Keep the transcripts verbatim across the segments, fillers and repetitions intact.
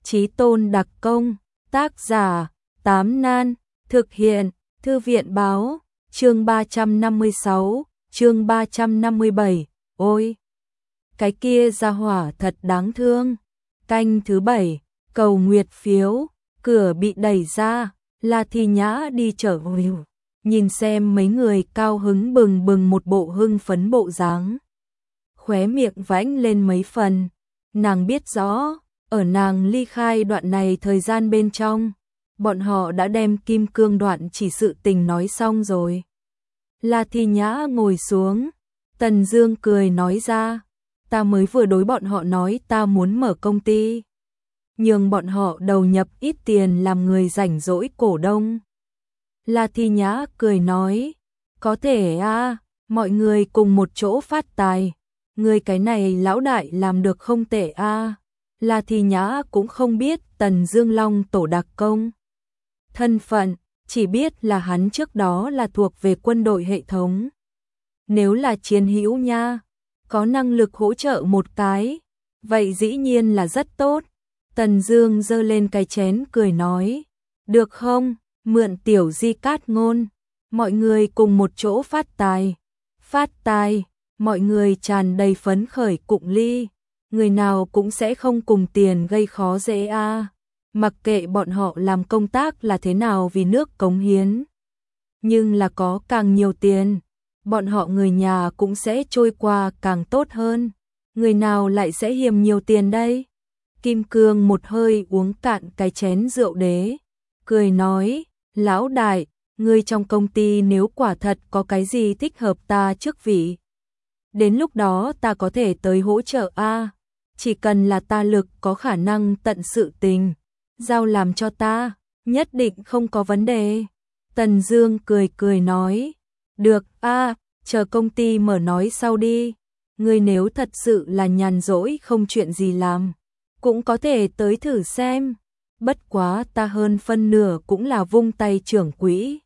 Chí Tôn đặc công, tác giả, Tám Nan, thực hiện, Thư viện báo, chương ba trăm năm mươi sáu, chương ba trăm năm mươi bảy, ôi! Cái kia ra hỏa thật đáng thương. Canh thứ bảy, cầu nguyệt phiếu, cửa bị đẩy ra, La Thi Nhã đi trở về, nhìn xem mấy người cao hứng bừng bừng một bộ hưng phấn bộ dáng. Khóe miệng vãnh lên mấy phần, nàng biết rõ, ở nàng ly khai đoạn này thời gian bên trong, bọn họ đã đem kim cương đoạn chỉ sự tình nói xong rồi. La Thi Nhã ngồi xuống, Tần Dương cười nói ra, ta mới vừa đối bọn họ nói ta muốn mở công ty, nhường bọn họ đầu nhập ít tiền làm người rảnh rỗi cổ đông. La Thi Nhã cười nói, có thể a, mọi người cùng một chỗ phát tài, người cái này lão đại làm được không tệ a. La Thi Nhã cũng không biết Tần Dương Long tổ đặc công thân phận, chỉ biết là hắn trước đó là thuộc về quân đội hệ thống. Nếu là chiến hữu nha, có năng lực hỗ trợ một cái, vậy dĩ nhiên là rất tốt. Tần Dương giơ lên cái chén cười nói, được không, mượn tiểu di cát ngôn, mọi người cùng một chỗ phát tài. Phát tài, mọi người tràn đầy phấn khởi cụng ly, người nào cũng sẽ không cùng tiền gây khó dễ a. Mặc kệ bọn họ làm công tác là thế nào vì nước cống hiến, nhưng là có càng nhiều tiền, bọn họ người nhà cũng sẽ trôi qua càng tốt hơn. Người nào lại sẽ hiềm nhiều tiền đây? Kim Cương một hơi uống cạn cái chén rượu đế, cười nói, lão đại, ngươi trong công ty nếu quả thật có cái gì thích hợp ta chức vị, đến lúc đó ta có thể tới hỗ trợ a. Chỉ cần là ta lực có khả năng tận sự tình, giao làm cho ta, nhất định không có vấn đề. Tần Dương cười cười nói, được a, chờ công ty mở nói sau đi. Ngươi nếu thật sự là nhàn rỗi không chuyện gì làm, cũng có thể tới thử xem. Bất quá ta hơn phân nửa cũng là vung tay trưởng quỹ.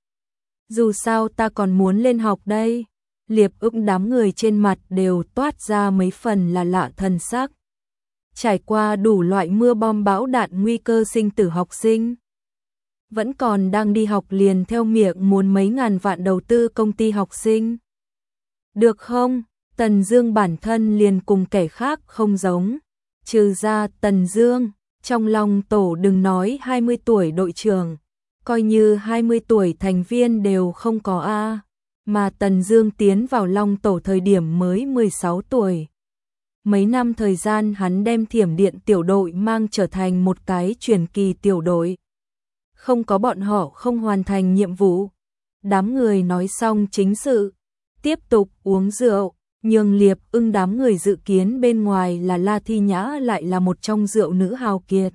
Dù sao ta còn muốn lên học đây. Liệp Ưng đám người trên mặt đều toát ra mấy phần là lạ thần sắc. Trải qua đủ loại mưa bom bão đạn nguy cơ sinh tử học sinh, vẫn còn đang đi học liền theo miệng muốn mấy ngàn vạn đầu tư công ty học sinh. Được không? Tần Dương bản thân liền cùng kẻ khác không giống, trừ ra Tần Dương, trong lòng tổ đừng nói hai mươi tuổi đội trưởng, coi như hai mươi tuổi thành viên đều không có a, mà Tần Dương tiến vào Long tổ thời điểm mới mười sáu tuổi. Mấy năm thời gian hắn đem Thiểm Điện tiểu đội mang trở thành một cái truyền kỳ tiểu đội. Không có bọn họ không hoàn thành nhiệm vụ. Đám người nói xong chính sự, tiếp tục uống rượu, nhường Liệp Ưng đám người dự kiến bên ngoài là La Thi Nhã lại là một trong rượu nữ hào kiệt.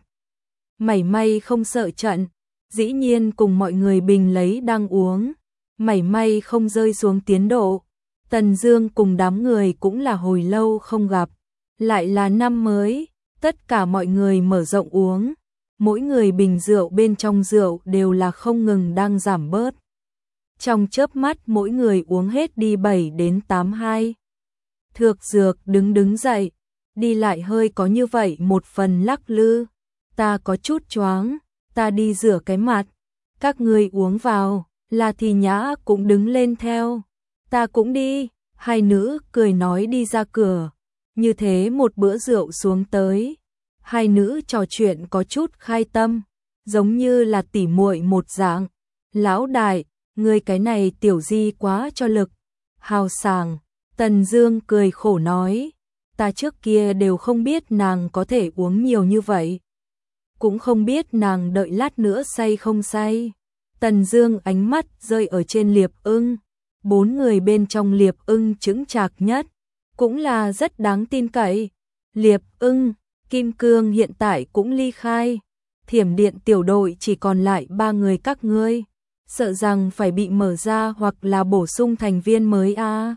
Mảy may không sợ trận, dĩ nhiên cùng mọi người bình lấy đang uống, mảy may không rơi xuống tiến độ. Tần Dương cùng đám người cũng là hồi lâu không gặp, lại là năm mới, tất cả mọi người mở rộng uống, mỗi người bình rượu bên trong rượu đều là không ngừng đang giảm bớt. Trong chớp mắt mỗi người uống hết đi bảy đến tám hai. Thược Dược đứng đứng dậy, đi lại hơi có như vậy một phần lắc lư, ta có chút choáng, ta đi rửa cái mặt, các ngươi uống vào. La Thi Nhã cũng đứng lên theo, ta cũng đi. Hai nữ cười nói đi ra cửa. Như thế một bữa rượu xuống tới, hai nữ trò chuyện có chút khai tâm, giống như là tỉ muội một dạng. Lão đại, ngươi cái này tiểu di quá cho lực, hào sảng. Tần Dương cười khổ nói, ta trước kia đều không biết nàng có thể uống nhiều như vậy, cũng không biết nàng đợi lát nữa say không say. Tần Dương ánh mắt rơi ở trên Liệp Ưng, bốn người bên trong Liệp Ưng chững chạc nhất, cũng là rất đáng tin cậy. Liệp Ưng, Kim Cương hiện tại cũng ly khai, Thiểm Điện tiểu đội chỉ còn lại ba người các ngươi, sợ rằng phải bị mở ra hoặc là bổ sung thành viên mới a. À.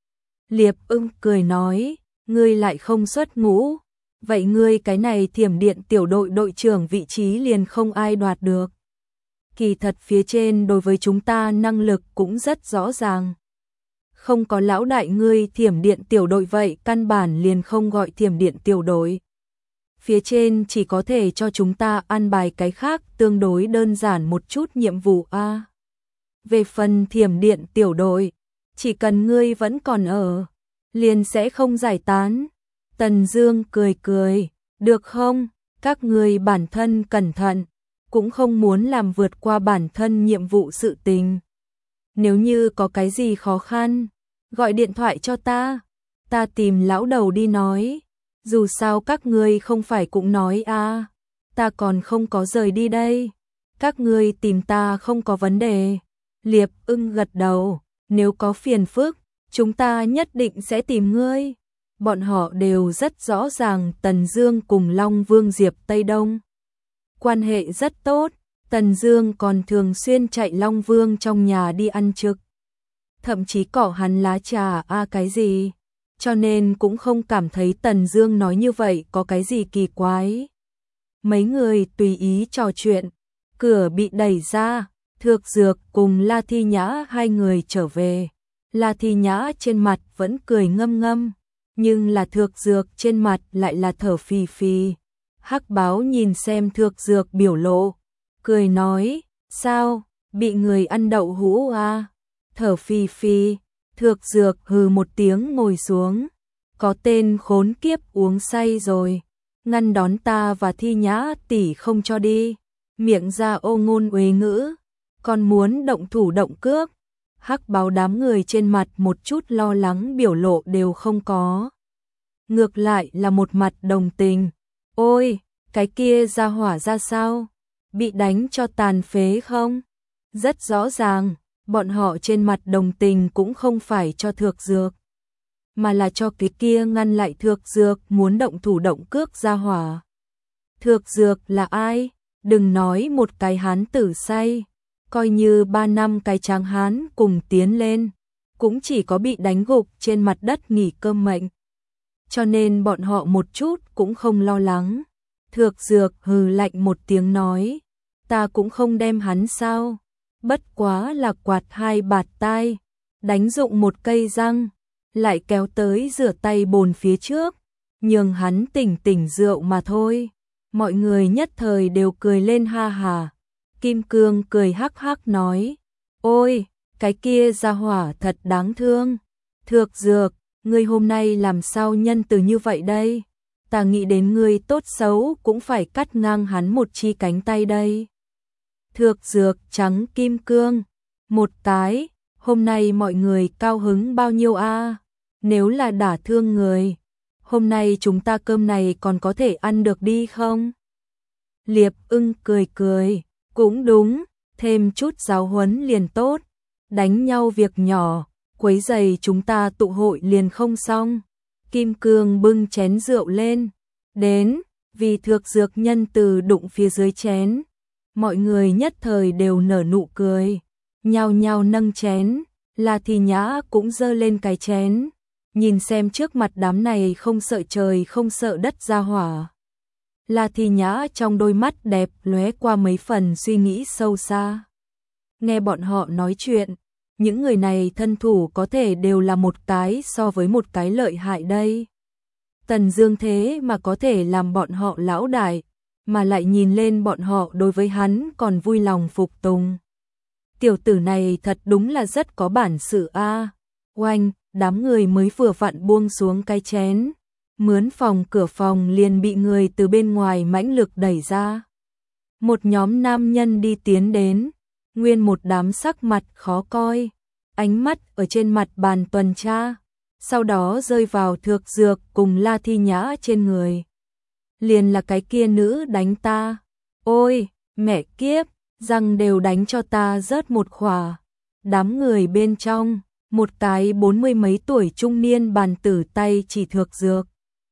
Liệp Ưng cười nói, ngươi lại không xuất ngũ, vậy ngươi cái này Thiểm Điện tiểu đội đội trưởng vị trí liền không ai đoạt được. Kỳ thật phía trên đối với chúng ta năng lực cũng rất rõ ràng. Không có lão đại ngươi Thiểm Điện tiểu đội vậy căn bản liền không gọi Thiểm Điện tiểu đội. phía trên chỉ có thể cho chúng ta an bài cái khác tương đối đơn giản một chút nhiệm vụ a. Về phần Thiểm Điện tiểu đội, chỉ cần ngươi vẫn còn ở, liền sẽ không giải tán. Tần Dương cười cười, được không, các ngươi bản thân cẩn thận, cũng không muốn làm vượt qua bản thân nhiệm vụ sự tình. Nếu như có cái gì khó khăn, gọi điện thoại cho ta, ta tìm lão đầu đi nói. Dù sao các ngươi không phải cũng nói à, ta còn không có rời đi đây. Các ngươi tìm ta không có vấn đề. Liệp Ưng gật đầu, nếu có phiền phức, chúng ta nhất định sẽ tìm ngươi. Bọn họ đều rất rõ ràng Tần Dương cùng Long Vương Diệp Tây Đông quan hệ rất tốt, Tần Dương còn thường xuyên chạy Long Vương trong nhà đi ăn trực. Thậm chí cỏ hắn lá trà a à cái gì, cho nên cũng không cảm thấy Tần Dương nói như vậy có cái gì kỳ quái. Mấy người tùy ý trò chuyện, cửa bị đẩy ra, Thược Dược cùng La Thi Nhã hai người trở về. La Thi Nhã trên mặt vẫn cười ngâm ngâm, nhưng là Thược Dược trên mặt lại là thở phì phì. Hắc Báo nhìn xem Thược Dược biểu lộ, cười nói, sao, bị người ăn đậu hũ à? Thở phì phì, Thược Dược hừ một tiếng ngồi xuống, có tên khốn kiếp uống say rồi, ngăn đón ta và Thi Nhã tỷ không cho đi, miệng ra ô ngôn uế ngữ, còn muốn động thủ động cước. Hắc Báo đám người trên mặt một chút lo lắng biểu lộ đều không có. Ngược lại là một mặt đồng tình. Ôi, cái kia ra hỏa ra sao? Bị đánh cho tàn phế không? Rất rõ ràng, bọn họ trên mặt đồng tình cũng không phải cho Thược Dược, mà là cho cái kia ngăn lại Thược Dược muốn động thủ động cước ra hỏa. Thược Dược là ai? Đừng nói một cái hán tử say, coi như ba năm cái tráng hán cùng tiến lên, cũng chỉ có bị đánh gục trên mặt đất nghỉ cơm mệnh. Cho nên bọn họ một chút cũng không lo lắng. Thược Dược hừ lạnh một tiếng nói, ta cũng không đem hắn sao, bất quá là quạt hai bạt tai, đánh dụng một cây răng, lại kéo tới rửa tay bồn phía trước, nhường hắn tỉnh tỉnh rượu mà thôi. Mọi người nhất thời đều cười lên ha hà. Kim Cương cười hắc hắc nói, ôi, cái kia ra hỏa thật đáng thương. Thược Dược, ngươi hôm nay làm sao nhân từ như vậy đây? Ta nghĩ đến ngươi tốt xấu cũng phải cắt ngang hắn một chi cánh tay đây. Thược Dược trắng Kim Cương một cái, hôm nay mọi người cao hứng bao nhiêu a? Nếu là đả thương người, hôm nay chúng ta cơm này còn có thể ăn được đi không? Liệp Ưng cười cười, cũng đúng, thêm chút giáo huấn liền tốt, đánh nhau việc nhỏ, quấy rầy chúng ta tụ hội liền không xong. Kim Cương bưng chén rượu lên, đến, vì Thược Dược nhân từ đụng phía dưới chén. Mọi người nhất thời đều nở nụ cười, nhao nhao nâng chén, La Thi Nhã cũng giơ lên cái chén, nhìn xem trước mặt đám này không sợ trời không sợ đất ra hỏa. La Thi Nhã trong đôi mắt đẹp lóe qua mấy phần suy nghĩ sâu xa. Nghe bọn họ nói chuyện, những người này thân thủ có thể đều là một cái so với một cái lợi hại đây. Tần Dương thế mà có thể làm bọn họ lão đại, mà lại nhìn lên bọn họ đối với hắn còn vui lòng phục tùng. Tiểu tử này thật đúng là rất có bản sự a. À. Oanh, đám người mới vừa vặn buông xuống cái chén, mướn phòng cửa phòng liền bị người từ bên ngoài mãnh lực đẩy ra. Một nhóm nam nhân đi tiến đến, nguyên một đám sắc mặt khó coi, ánh mắt ở trên mặt bàn tuần tra, sau đó rơi vào Thược Dược cùng La Thi Nhã trên người. Liền là cái kia nữ đánh ta. Ôi, mẹ kiếp, răng đều đánh cho ta rớt một khỏa. Đám người bên trong, một cái bốn mươi mấy tuổi trung niên bàn tử tay chỉ Thược Dược.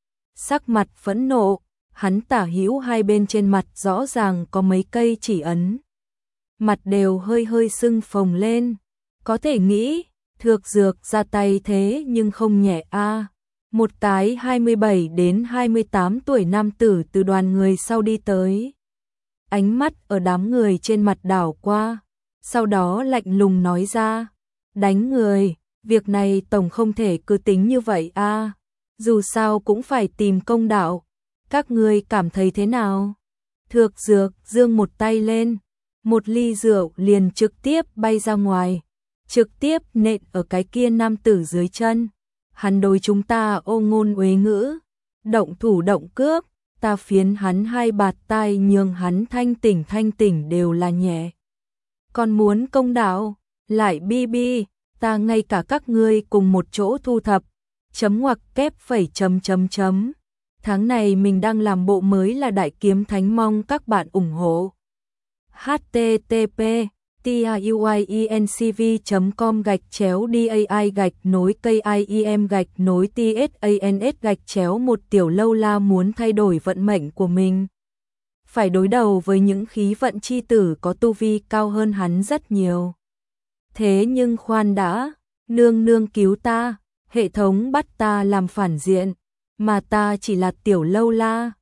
Sắc mặt phẫn nộ, hắn tả hữu hai bên trên mặt rõ ràng có mấy cây chỉ ấn. Mặt đều hơi hơi sưng phồng lên, có thể nghĩ, Thược Dược ra tay thế nhưng không nhẹ a. À. Một cái hai mươi bảy đến hai mươi tám tuổi nam tử từ đoàn người sau đi tới. Ánh mắt ở đám người trên mặt đảo qua, sau đó lạnh lùng nói ra, đánh người, việc này tổng không thể cứ tính như vậy a. À. Dù sao cũng phải tìm công đạo. Các ngươi cảm thấy thế nào? Thược Dược giương một tay lên, một ly rượu liền trực tiếp bay ra ngoài, trực tiếp nện ở cái kia nam tử dưới chân. Hắn đối chúng ta ô ngôn uế ngữ, động thủ động cướp, ta phiến hắn hai bạt tai nhường hắn thanh tỉnh thanh tỉnh đều là nhẹ. Còn muốn công đạo, lại bi bi, ta ngay cả các ngươi cùng một chỗ thu thập, chấm ngoặc kép phẩy chấm chấm chấm. Tháng này mình đang làm bộ mới là Đại Kiếm Thánh, mong các bạn ủng hộ. h t t p tiuyencv chấm com gạch chéo dai gạch nối kim gạch nối tsans gạch chéo một Tiểu Lâu La muốn thay đổi vận mệnh của mình. Phải đối đầu với những khí vận chi tử có tu vi cao hơn hắn rất nhiều. Thế nhưng khoan đã, nương nương cứu ta, hệ thống bắt ta làm phản diện, mà ta chỉ là Tiểu Lâu La.